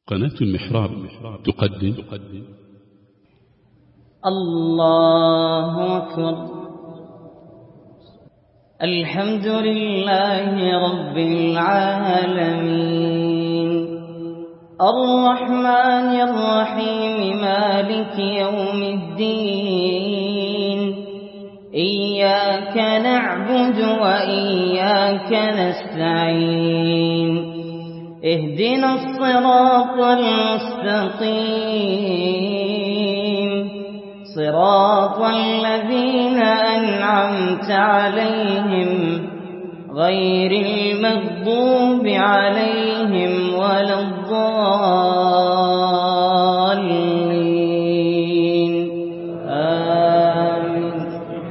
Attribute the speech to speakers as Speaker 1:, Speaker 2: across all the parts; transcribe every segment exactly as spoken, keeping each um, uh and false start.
Speaker 1: قناة المحراب تقدم
Speaker 2: الله أكبر. الحمد لله رب العالمين الرحمن الرحيم مالك يوم الدين إياك نعبد وإياك نستعين اهدنا الصراط المستقيم صراط الذين أنعمت عليهم غير المغضوب عليهم ولا الضالين آمين.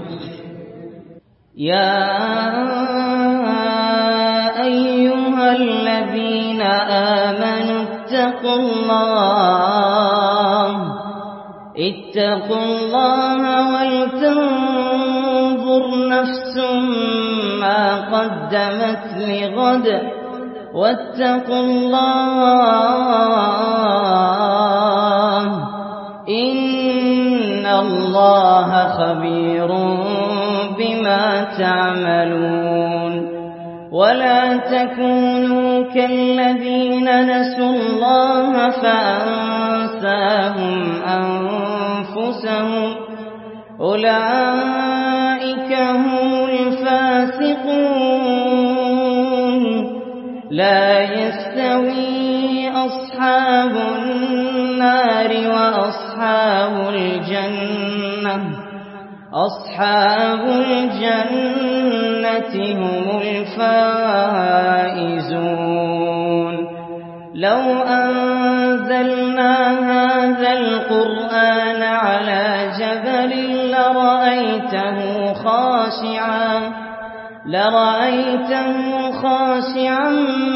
Speaker 2: يا أيها الذين آمنوا اتقوا الله اتقوا الله ولتنظر نفس ما قدمت لغد واتقوا الله إن الله خبير بما تعملون. ولا تكونوا كالذين نسوا الله فأنساهم أنفسهم أولئك هم الفاسقون. لا يستوي أصحاب النار وأصحاب الجنة أصحاب الجنة هم الفائزون. لو أنزلنا هذا القرآن على جبل لرأيته خاشعا لرأيته خاشعا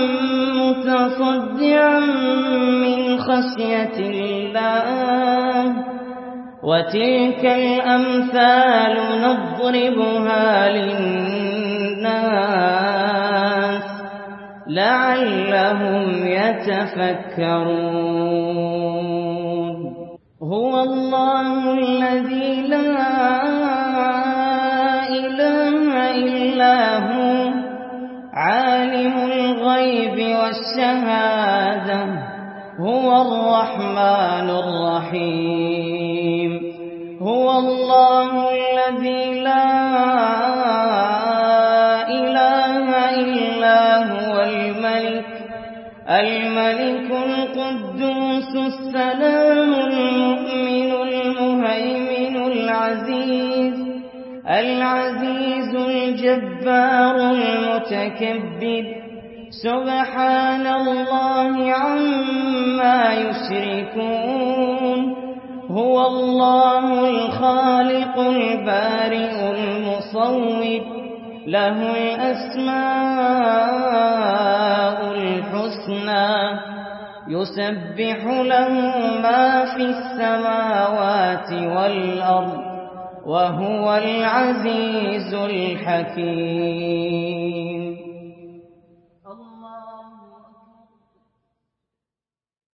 Speaker 2: متصدعا من خشية الله. وتلك الأمثال نضربها للناس لعلهم يتفكرون. هو الله الذي لا إله إلا هو عالم الغيب والشهادة هو الرحمن الرحيم. هو الله الذي لا إله إلا هو الملك الملك القدوس السلام المؤمن المهيمن العزيز العزيز الجبار المتكبر. سبحان الله عما يشركون. هو الله الخالق البارئ المصور له الأسماء الحسنى يسبح له ما في السماوات والأرض وهو العزيز الحكيم.